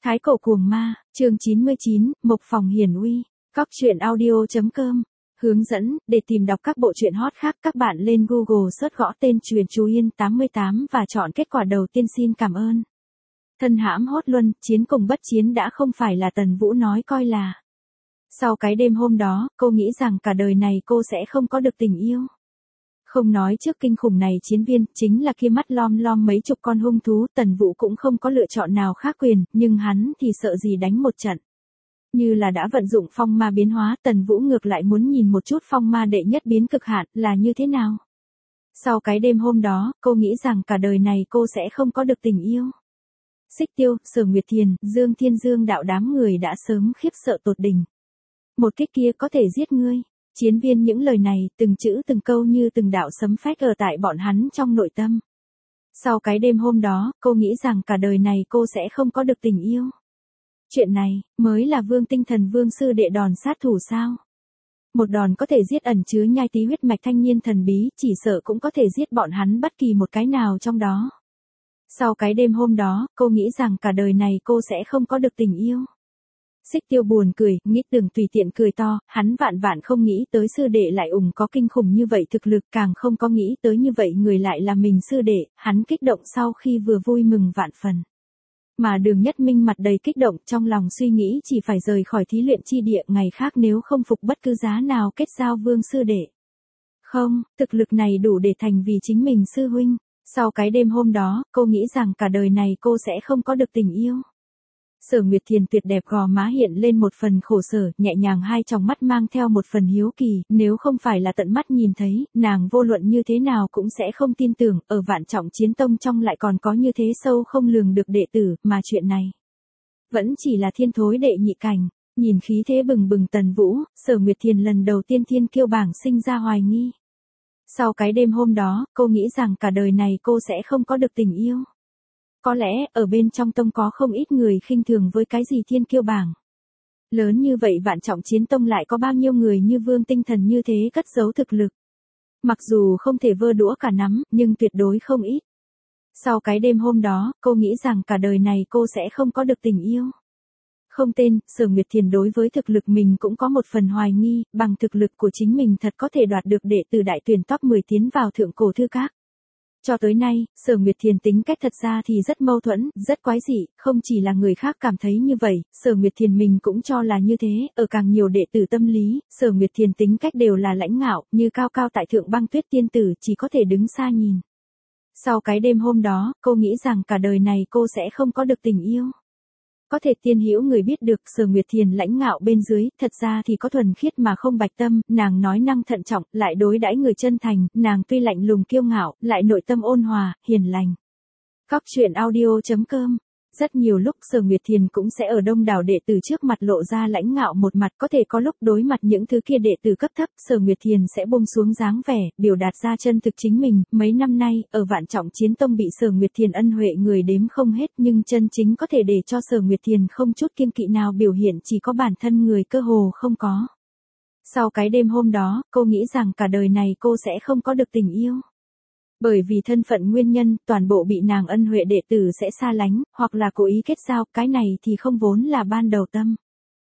Thái cổ cuồng ma, chương 99, Mộc Phòng Hiển Uy, Cóc truyện audio.com. Hướng dẫn, để tìm đọc các bộ truyện hot khác các bạn lên Google search gõ tên truyện Chú Yên 88 và chọn kết quả đầu tiên xin cảm ơn. Thân hãm hốt luân, chiến cùng bất chiến đã không phải là Tần Vũ nói coi là. Sau cái đêm hôm đó, cô nghĩ rằng cả đời này cô sẽ không có được tình yêu. Không nói trước kinh khủng này chiến viên, chính là kia mắt lom lom mấy chục con hung thú, Tần Vũ cũng không có lựa chọn nào khác quyền, nhưng hắn thì sợ gì đánh một trận. Như là đã vận dụng phong ma biến hóa, Tần Vũ ngược lại muốn nhìn một chút phong ma đệ nhất biến cực hạn là như thế nào. Sau cái đêm hôm đó, cô nghĩ rằng cả đời này cô sẽ không có được tình yêu. Xích Tiêu, Sở Nguyệt Thiền, Dương Thiên Dương đạo đám người đã sớm khiếp sợ tột đỉnh. Một kích kia có thể giết ngươi. Chiến viên những lời này, từng chữ từng câu như từng đạo sấm phách ở tại bọn hắn trong nội tâm. Sau cái đêm hôm đó, cô nghĩ rằng cả đời này cô sẽ không có được tình yêu. Chuyện này, mới là Vương Tinh Thần Vương sư đệ đòn sát thủ sao? Một đòn có thể giết ẩn chứa nhai tí huyết mạch thanh niên thần bí, chỉ sợ cũng có thể giết bọn hắn bất kỳ một cái nào trong đó. Sau cái đêm hôm đó, cô nghĩ rằng cả đời này cô sẽ không có được tình yêu. Xích Tiêu buồn cười, nghĩ tưởng tùy tiện cười to, hắn vạn vạn không nghĩ tới sư đệ lại có kinh khủng như vậy thực lực, càng không có nghĩ tới như vậy người lại là mình sư đệ, hắn kích động sau khi vừa vui mừng vạn phần. Mà Đường Nhất Minh mặt đầy kích động, trong lòng suy nghĩ chỉ phải rời khỏi thí luyện chi địa ngày khác nếu không phục bất cứ giá nào kết giao Vương sư đệ. Không, thực lực này đủ để thành vì chính mình sư huynh. Sau cái đêm hôm đó, cô nghĩ rằng cả đời này cô sẽ không có được tình yêu. Sở Nguyệt Thiền tuyệt đẹp gò má hiện lên một phần khổ sở, nhẹ nhàng hai tròng mắt mang theo một phần hiếu kỳ, nếu không phải là tận mắt nhìn thấy, nàng vô luận như thế nào cũng sẽ không tin tưởng, ở Vạn Trọng Chiến Tông trong lại còn có như thế sâu không lường được đệ tử, mà chuyện này vẫn chỉ là thiên thối đệ nhị cảnh. Nhìn khí thế bừng bừng Tần Vũ, Sở Nguyệt Thiền lần đầu tiên thiên kiêu bảng sinh ra hoài nghi. Sau cái đêm hôm đó, cô nghĩ rằng cả đời này cô sẽ không có được tình yêu. Có lẽ, ở bên trong tông có không ít người khinh thường với cái gì thiên kiêu bảng. Lớn như vậy Vạn Trọng Chiến Tông lại có bao nhiêu người như Vương Tinh Thần như thế cất giấu thực lực. Mặc dù không thể vơ đũa cả nắm, nhưng tuyệt đối không ít. Sau cái đêm hôm đó, cô nghĩ rằng cả đời này cô sẽ không có được tình yêu. Không tên, Sở Nguyệt Thiền đối với thực lực mình cũng có một phần hoài nghi, bằng thực lực của chính mình thật có thể đoạt được đệ tử đại tuyển top 10 tiến vào thượng cổ thư các. Cho tới nay, Sở Nguyệt Thiền tính cách thật ra thì rất mâu thuẫn, rất quái dị, không chỉ là người khác cảm thấy như vậy, Sở Nguyệt Thiền mình cũng cho là như thế, ở càng nhiều đệ tử tâm lý, Sở Nguyệt Thiền tính cách đều là lãnh ngạo, như cao cao tại thượng Băng Tuyết tiên tử chỉ có thể đứng xa nhìn. Sau cái đêm hôm đó, cô nghĩ rằng cả đời này cô sẽ không có được tình yêu. Có thể tiên hữu người biết được Sở Nguyệt Thiền lãnh ngạo bên dưới, thật ra thì có thuần khiết mà không bạch tâm, nàng nói năng thận trọng, lại đối đãi người chân thành, nàng tuy lạnh lùng kiêu ngạo, lại nội tâm ôn hòa, hiền lành. Cóc truyện audio.com. Rất nhiều lúc Sở Nguyệt Thiền cũng sẽ ở đông đảo đệ tử trước mặt lộ ra lãnh ngạo một mặt, có thể có lúc đối mặt những thứ kia đệ tử cấp thấp, Sở Nguyệt Thiền sẽ buông xuống dáng vẻ, biểu đạt ra chân thực chính mình. Mấy năm nay, ở Vạn Trọng Chiến Tông bị Sở Nguyệt Thiền ân huệ người đếm không hết, nhưng chân chính có thể để cho Sở Nguyệt Thiền không chút kiêng kỵ nào biểu hiện chỉ có bản thân người cơ hồ không có. Sau cái đêm hôm đó, cô nghĩ rằng cả đời này cô sẽ không có được tình yêu. Bởi vì thân phận nguyên nhân, toàn bộ bị nàng ân huệ đệ tử sẽ xa lánh, hoặc là cố ý kết giao, cái này thì không vốn là ban đầu tâm.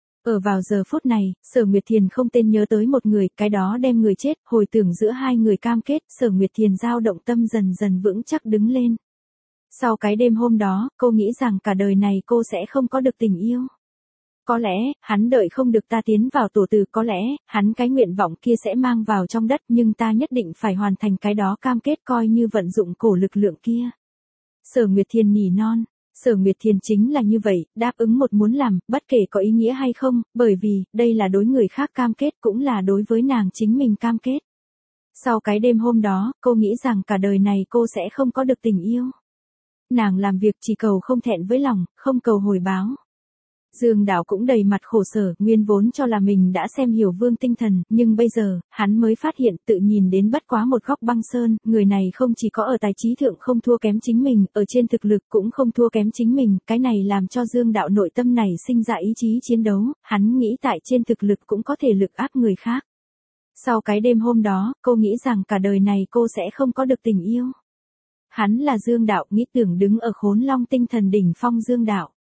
Ở vào giờ phút này, Sở Nguyệt Thiền không tên nhớ tới một người, cái đó đem người chết, hồi tưởng giữa hai người cam kết, Sở Nguyệt Thiền dao động tâm dần dần vững chắc đứng lên. Sau cái đêm hôm đó, cô nghĩ rằng cả đời này cô sẽ không có được tình yêu. Có lẽ, hắn đợi không được ta tiến vào tổ tử, có lẽ, hắn cái nguyện vọng kia sẽ mang vào trong đất, nhưng ta nhất định phải hoàn thành cái đó cam kết coi như vận dụng cổ lực lượng kia. Sở Nguyệt Thiền nỉ non, Sở Nguyệt Thiền chính là như vậy, đáp ứng một muốn làm, bất kể có ý nghĩa hay không, bởi vì, đây là đối người khác cam kết cũng là đối với nàng chính mình cam kết. Sau cái đêm hôm đó, cô nghĩ rằng cả đời này cô sẽ không có được tình yêu. Nàng làm việc chỉ cầu không thẹn với lòng, không cầu hồi báo. Dương Đạo cũng đầy mặt khổ sở, nguyên vốn cho là mình đã xem hiểu Vương Tinh Thần, nhưng bây giờ, hắn mới phát hiện tự nhìn đến bất quá một góc băng sơn, người này không chỉ có ở tài trí thượng không thua kém chính mình, ở trên thực lực cũng không thua kém chính mình, cái này làm cho Dương Đạo nội tâm này sinh ra ý chí chiến đấu, hắn nghĩ tại trên thực lực cũng có thể lực áp người khác. Sau cái đêm hôm đó, cô nghĩ rằng cả đời này cô sẽ không có được tình yêu. Hắn là Dương Đạo, nghĩ tưởng đứng ở Khốn Long Tinh Thần đỉnh phong Dương Đạo.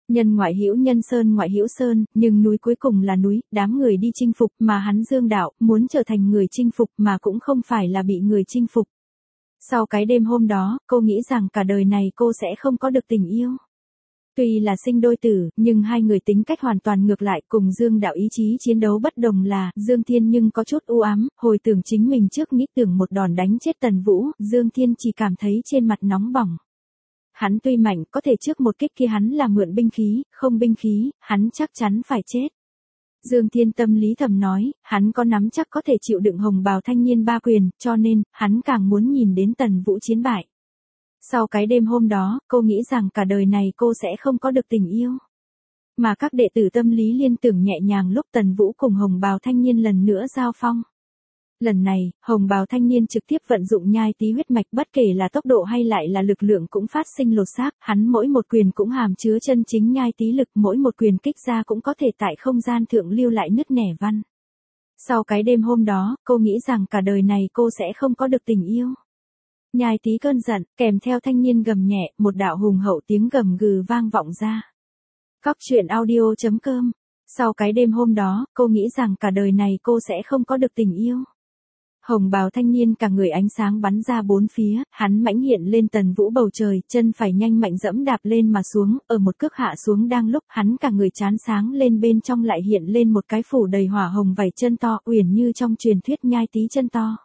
Nhân ngoại hữu nhân, sơn ngoại hữu sơn, nhưng núi cuối cùng là núi, đám người đi chinh phục mà hắn dương đạo, muốn trở thành người chinh phục mà cũng không phải là bị người chinh phục. Sau cái đêm hôm đó, cô nghĩ rằng cả đời này cô sẽ không có được tình yêu. Tuy là sinh đôi tử, nhưng hai người tính cách hoàn toàn ngược lại, cùng Dương Đạo ý chí chiến đấu bất đồng là, Dương Thiên nhưng có chút u ám, hồi tưởng chính mình trước nghĩ tưởng một đòn đánh chết Tần Vũ, Dương Thiên chỉ cảm thấy trên mặt nóng bỏng. Hắn tuy mạnh, có thể trước một kích kia hắn là mượn binh khí, không binh khí, hắn chắc chắn phải chết. Dương Thiên tâm lý thầm nói, hắn có nắm chắc có thể chịu đựng hồng bào thanh niên ba quyền, cho nên, hắn càng muốn nhìn đến Tần Vũ chiến bại. Sau cái đêm hôm đó, cô nghĩ rằng cả đời này cô sẽ không có được tình yêu. Mà các đệ tử tâm lý liên tưởng nhẹ nhàng lúc Tần Vũ cùng hồng bào thanh niên lần nữa giao phong. Lần này, hồng bào thanh niên trực tiếp vận dụng nhai tí huyết mạch, bất kể là tốc độ hay lại là lực lượng cũng phát sinh lột xác, hắn mỗi một quyền cũng hàm chứa chân chính nhai tí lực, mỗi một quyền kích ra cũng có thể tại không gian thượng lưu lại nứt nẻ văn. Sau cái đêm hôm đó, cô nghĩ rằng cả đời này cô sẽ không có được tình yêu. Nhai tí cơn giận, kèm theo thanh niên gầm nhẹ, một đạo hùng hậu tiếng gầm gừ vang vọng ra. Cóc truyện audio.com. Sau cái đêm hôm đó, cô nghĩ rằng cả đời này cô sẽ không có được tình yêu. Hồng bào thanh niên cả người ánh sáng bắn ra bốn phía, hắn mãnh hiện lên Tần Vũ bầu trời, chân phải nhanh mạnh dẫm đạp lên mà xuống, ở một cước hạ xuống đang lúc hắn cả người chán sáng lên, bên trong lại hiện lên một cái phủ đầy hỏa hồng vảy chân to, uyển như trong truyền thuyết nhai tí chân to.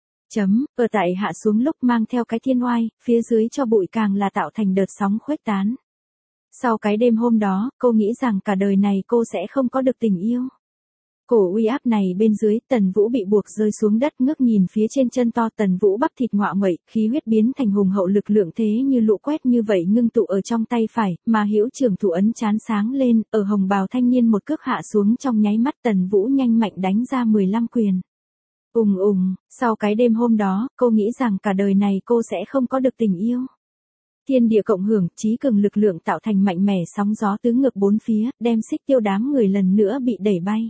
Ở tại hạ xuống lúc mang theo cái thiên oai, phía dưới cho bụi càng là tạo thành đợt sóng khuếch tán. Sau cái đêm hôm đó, cô nghĩ rằng cả đời này cô sẽ không có được tình yêu. Cổ uy áp này bên dưới, Tần Vũ bị buộc rơi xuống đất, ngước nhìn phía trên chân to, Tần Vũ bắp thịt ngọa nguậy, khí huyết biến thành hùng hậu, lực lượng thế như lũ quét như vậy ngưng tụ ở trong tay phải, mà hữu trưởng thủ ấn chán sáng lên, ở hồng bào thanh niên một cước hạ xuống trong nháy mắt, Tần Vũ nhanh mạnh đánh ra 15 quyền. Sau cái đêm hôm đó, cô nghĩ rằng cả đời này cô sẽ không có được tình yêu. Thiên địa cộng hưởng, trí cường lực lượng tạo thành mạnh mẽ sóng gió tứ ngược bốn phía, đem Xích Tiêu đám người lần nữa bị đẩy bay.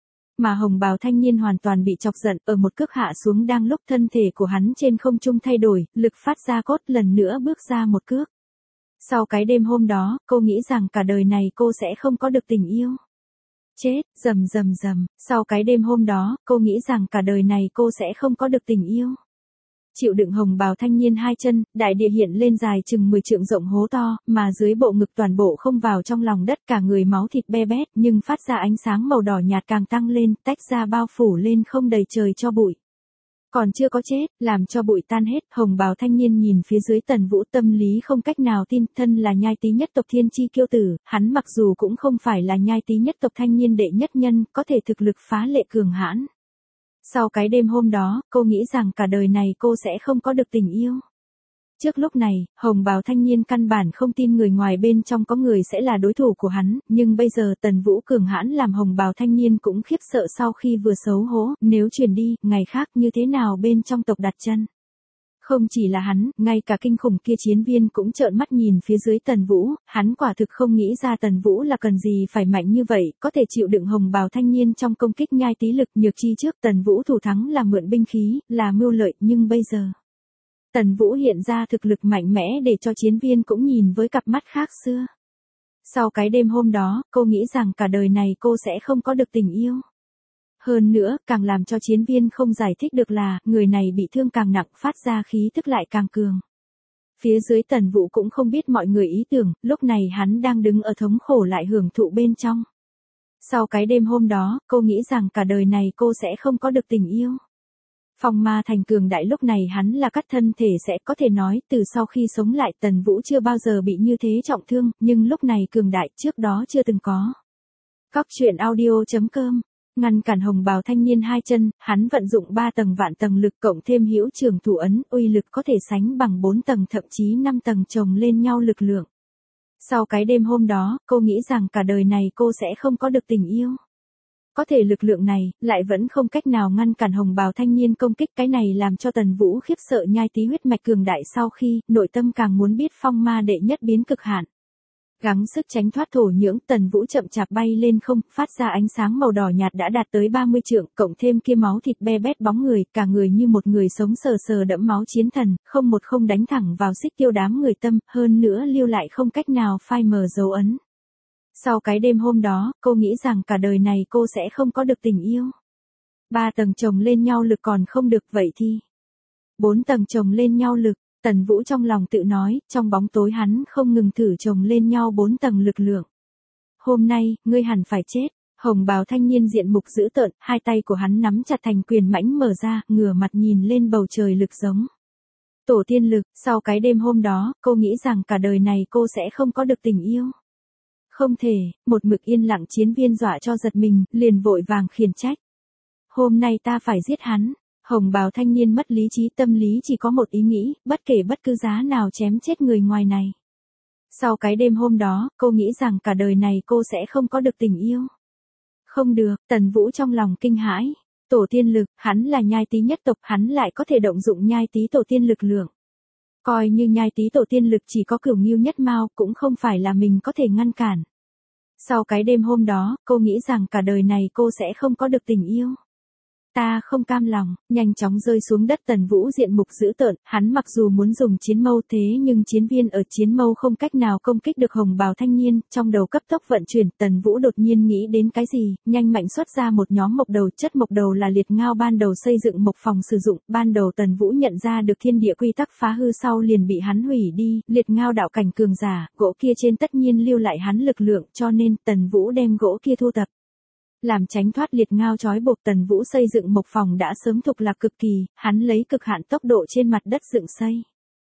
Mà hồng bào thanh niên hoàn toàn bị chọc giận, ở một cước hạ xuống đang lúc thân thể của hắn trên không trung thay đổi, lực phát ra cốt lần nữa bước ra một cước. Sau cái đêm hôm đó, cô nghĩ rằng cả đời này cô sẽ không có được tình yêu. Chết, rầm. Sau cái đêm hôm đó, cô nghĩ rằng cả đời này cô sẽ không có được tình yêu. Chịu đựng hồng bào thanh niên hai chân, đại địa hiện lên dài chừng 10 trượng rộng hố to, mà dưới bộ ngực toàn bộ không vào trong lòng đất, cả người máu thịt be bét, nhưng phát ra ánh sáng màu đỏ nhạt càng tăng lên, tách ra bao phủ lên không đầy trời cho bụi. Còn chưa có chết, làm cho bụi tan hết, hồng bào thanh niên nhìn phía dưới Tần Vũ, tâm lý không cách nào tin, thân là nhai tí nhất tộc thiên chi kiêu tử, hắn mặc dù cũng không phải là nhai tí nhất tộc thanh niên đệ nhất nhân, có thể thực lực phá lệ cường hãn. Sau cái đêm hôm đó, cô nghĩ rằng cả đời này cô sẽ không có được tình yêu. Trước lúc này, hồng bào thanh niên căn bản không tin người ngoài bên trong có người sẽ là đối thủ của hắn, nhưng bây giờ Tần Vũ cường hãn làm hồng bào thanh niên cũng khiếp sợ, sau khi vừa xấu hổ, nếu truyền đi, ngày khác như thế nào bên trong tộc đặt chân. Không chỉ là hắn, ngay cả kinh khủng kia chiến viên cũng trợn mắt nhìn phía dưới Tần Vũ, hắn quả thực không nghĩ ra Tần Vũ là cần gì phải mạnh như vậy, có thể chịu đựng hồng bào thanh niên trong công kích nhai tí lực, nhược chi trước Tần Vũ thủ thắng là mượn binh khí, là mưu lợi, nhưng bây giờ Tần Vũ hiện ra thực lực mạnh mẽ để cho chiến viên cũng nhìn với cặp mắt khác xưa. Sau cái đêm hôm đó, cô nghĩ rằng cả đời này cô sẽ không có được tình yêu. Hơn nữa, càng làm cho chiến viên không giải thích được là, người này bị thương càng nặng, phát ra khí tức lại càng cường. Phía dưới Tần Vũ cũng không biết mọi người ý tưởng, lúc này hắn đang đứng ở thống khổ lại hưởng thụ bên trong. Sau cái đêm hôm đó, cô nghĩ rằng cả đời này cô sẽ không có được tình yêu. Phong ma thành cường đại, lúc này hắn là cắt thân thể sẽ có thể nói, từ sau khi sống lại Tần Vũ chưa bao giờ bị như thế trọng thương, nhưng lúc này cường đại trước đó chưa từng có. Cóc truyện audio.com. Ngăn cản hồng bào thanh niên hai chân, hắn vận dụng 3 tầng vạn tầng lực cộng thêm hữu trưởng thủ ấn, uy lực có thể sánh bằng 4 tầng thậm chí 5 tầng chồng lên nhau lực lượng. Sau cái đêm hôm đó, cô nghĩ rằng cả đời này cô sẽ không có được tình yêu. Có thể lực lượng này, lại vẫn không cách nào ngăn cản hồng bào thanh niên công kích, cái này làm cho Tần Vũ khiếp sợ, nhai tí huyết mạch cường đại, sau khi, nội tâm càng muốn biết phong ma đệ nhất biến cực hạn. Gắng sức tránh thoát thổ nhưỡng, Tần Vũ chậm chạp bay lên không, phát ra ánh sáng màu đỏ nhạt đã đạt tới 30 trượng, cộng thêm kia máu thịt be bét bóng người, cả người như một người sống sờ sờ đẫm máu chiến thần, không đánh thẳng vào Xích Tiêu đám người tâm, hơn nữa lưu lại không cách nào phai mờ dấu ấn. Sau cái đêm hôm đó, cô nghĩ rằng cả đời này cô sẽ không có được tình yêu. 3 tầng chồng lên nhau lực còn không được vậy thì 4 tầng chồng lên nhau lực, Tần Vũ trong lòng tự nói, trong bóng tối hắn không ngừng thử chồng lên nhau 4 tầng lực lượng. Hôm nay, ngươi hẳn phải chết. Hồng bào thanh niên diện mục dữ tợn, hai tay của hắn nắm chặt thành quyền mãnh mở ra, ngửa mặt nhìn lên bầu trời lực giống tổ tiên lực. Sau cái đêm hôm đó, cô nghĩ rằng cả đời này cô sẽ không có được tình yêu. Không thể, một mực yên lặng chiến viên dọa cho giật mình, liền vội vàng khiển trách. Hôm nay ta phải giết hắn. Hồng bào thanh niên mất lý trí, tâm lý chỉ có một ý nghĩ, bất kể bất cứ giá nào chém chết người ngoài này. Sau cái đêm hôm đó, cô nghĩ rằng cả đời này cô sẽ không có được tình yêu. Không được, Tần Vũ trong lòng kinh hãi. Tổ tiên lực, hắn là nhai tý nhất tộc, hắn lại có thể động dụng nhai tý tổ tiên lực lượng. Coi như nhai tý tổ tiên lực chỉ có Cửu Ngưu Nhất Mao, cũng không phải là mình có thể ngăn cản. Sau cái đêm hôm đó, cô nghĩ rằng cả đời này cô sẽ không có được tình yêu. Ta không cam lòng, nhanh chóng rơi xuống đất. Tần Vũ diện mục dữ tợn, hắn mặc dù muốn dùng chiến mâu thế nhưng chiến viên ở chiến mâu không cách nào công kích được hồng bào thanh niên, trong đầu cấp tốc vận chuyển. Tần Vũ đột nhiên nghĩ đến cái gì, nhanh mạnh xuất ra một nhóm mộc đầu. Chất mộc đầu là liệt ngao ban đầu xây dựng mộc phòng sử dụng, ban đầu Tần Vũ nhận ra được thiên địa quy tắc phá hư sau liền bị hắn hủy đi, liệt ngao đạo cảnh cường giả, gỗ kia trên tất nhiên lưu lại hắn lực lượng, cho nên Tần Vũ đem gỗ kia thu tập. Làm tránh thoát liệt ngao trói buộc, Tần Vũ xây dựng mộc phòng đã sớm thục lạc cực kỳ, hắn lấy cực hạn tốc độ trên mặt đất dựng xây.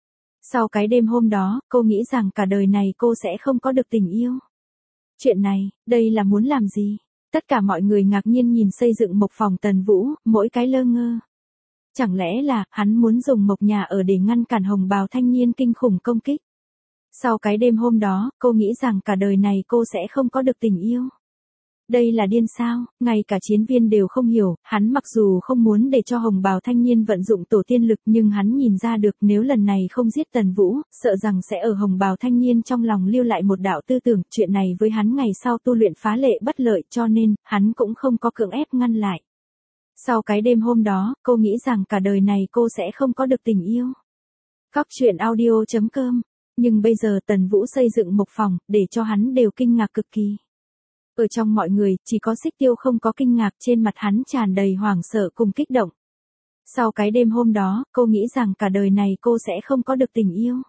Sau cái đêm hôm đó, cô nghĩ rằng cả đời này cô sẽ không có được tình yêu. Chuyện này, đây là muốn làm gì? Tất cả mọi người ngạc nhiên nhìn xây dựng mộc phòng Tần Vũ, mỗi cái lơ ngơ. Chẳng lẽ là, hắn muốn dùng mộc nhà ở để ngăn cản hồng bào thanh niên kinh khủng công kích? Sau cái đêm hôm đó, cô nghĩ rằng cả đời này cô sẽ không có được tình yêu. Đây là điên sao, ngay cả chiến viên đều không hiểu, hắn mặc dù không muốn để cho hồng bào thanh niên vận dụng tổ tiên lực nhưng hắn nhìn ra được nếu lần này không giết Tần Vũ, sợ rằng sẽ ở hồng bào thanh niên trong lòng lưu lại một đạo tư tưởng, chuyện này với hắn ngày sau tu luyện phá lệ bất lợi cho nên, hắn cũng không có cưỡng ép ngăn lại. Sau cái đêm hôm đó, cô nghĩ rằng cả đời này cô sẽ không có được tình yêu. Góc truyện audio.com, nhưng bây giờ Tần Vũ xây dựng mộc phòng, để cho hắn đều kinh ngạc cực kỳ. Ở trong mọi người, chỉ có Xích Tiêu không có kinh ngạc, trên mặt hắn tràn đầy hoảng sợ cùng kích động. Sau cái đêm hôm đó, cô nghĩ rằng cả đời này cô sẽ không có được tình yêu.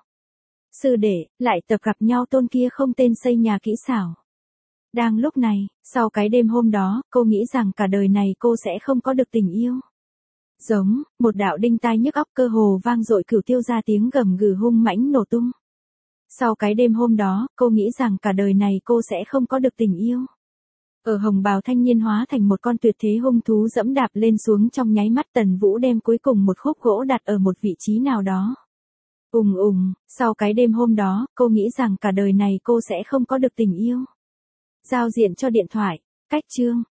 Sư đệ, lại tập gặp nhau tôn kia không tên xây nhà kỹ xảo. Đang lúc này, sau cái đêm hôm đó, cô nghĩ rằng cả đời này cô sẽ không có được tình yêu. Giống, một đạo đinh tai nhức óc cơ hồ vang dội, Cửu Tiêu ra tiếng gầm gừ hung mãnh nổ tung. Sau cái đêm hôm đó, cô nghĩ rằng cả đời này cô sẽ không có được tình yêu. Ở hồng bào thanh niên hóa thành một con tuyệt thế hung thú dẫm đạp lên xuống trong nháy mắt, Tần Vũ đem cuối cùng một khúc gỗ đặt ở một vị trí nào đó. Sau cái đêm hôm đó, cô nghĩ rằng cả đời này cô sẽ không có được tình yêu. Giao diện cho điện thoại, cách chương.